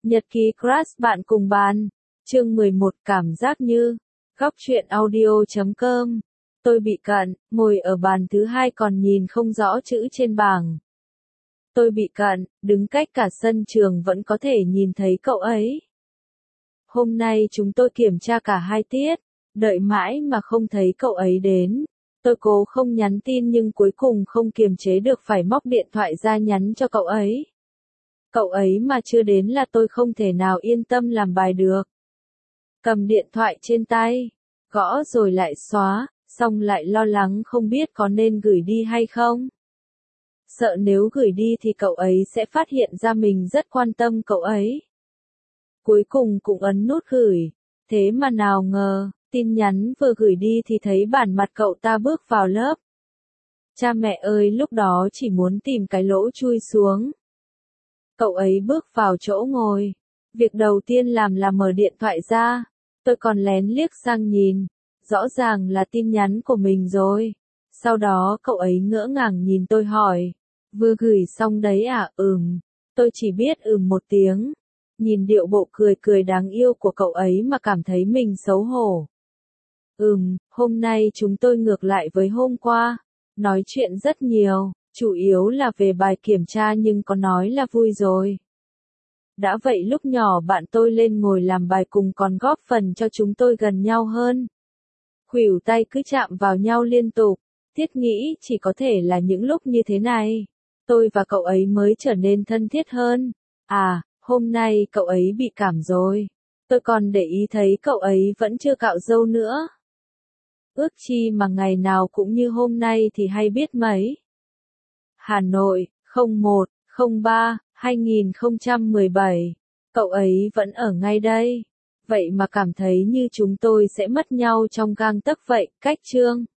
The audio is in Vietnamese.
Nhật ký crush bạn cùng bàn. Chương 11 cảm giác như. Góc truyện audio.com. Tôi bị cận, ngồi ở bàn thứ hai còn nhìn không rõ chữ trên bảng. Tôi bị cận, đứng cách cả sân trường vẫn có thể nhìn thấy cậu ấy. Hôm nay chúng tôi kiểm tra cả hai tiết, đợi mãi mà không thấy cậu ấy đến. Tôi cố không nhắn tin nhưng cuối cùng không kiềm chế được phải móc điện thoại ra nhắn cho cậu ấy. Cậu ấy mà chưa đến là tôi không thể nào yên tâm làm bài được. Cầm điện thoại trên tay, gõ rồi lại xóa, xong lại lo lắng không biết có nên gửi đi hay không. Sợ nếu gửi đi thì cậu ấy sẽ phát hiện ra mình rất quan tâm cậu ấy. Cuối cùng cũng ấn nút gửi, thế mà nào ngờ, tin nhắn vừa gửi đi thì thấy bản mặt cậu ta bước vào lớp. Cha mẹ ơi, lúc đó chỉ muốn tìm cái lỗ chui xuống. Cậu ấy bước vào chỗ ngồi. Việc đầu tiên làm là mở điện thoại ra. Tôi còn lén liếc sang nhìn. Rõ ràng là tin nhắn của mình rồi. Sau đó cậu ấy ngỡ ngàng nhìn tôi hỏi. Vừa gửi xong đấy à? Tôi chỉ biết một tiếng. Nhìn điệu bộ cười cười đáng yêu của cậu ấy mà cảm thấy mình xấu hổ. Hôm nay chúng tôi ngược lại với hôm qua. Nói chuyện rất nhiều. Chủ yếu là về bài kiểm tra nhưng có nói là vui rồi. Đã vậy lúc nhỏ bạn tôi lên ngồi làm bài cùng còn góp phần cho chúng tôi gần nhau hơn. Khuỷu tay cứ chạm vào nhau liên tục. Thiết nghĩ chỉ có thể là những lúc như thế này, tôi và cậu ấy mới trở nên thân thiết hơn. À, hôm nay cậu ấy bị cảm rồi. Tôi còn để ý thấy cậu ấy vẫn chưa cạo râu nữa. Ước chi mà ngày nào cũng như hôm nay thì hay biết mấy. Hà Nội, 01/03/2017. Cậu ấy vẫn ở ngay đây. Vậy mà cảm thấy như chúng tôi sẽ mất nhau trong gang tấc vậy. Cách chương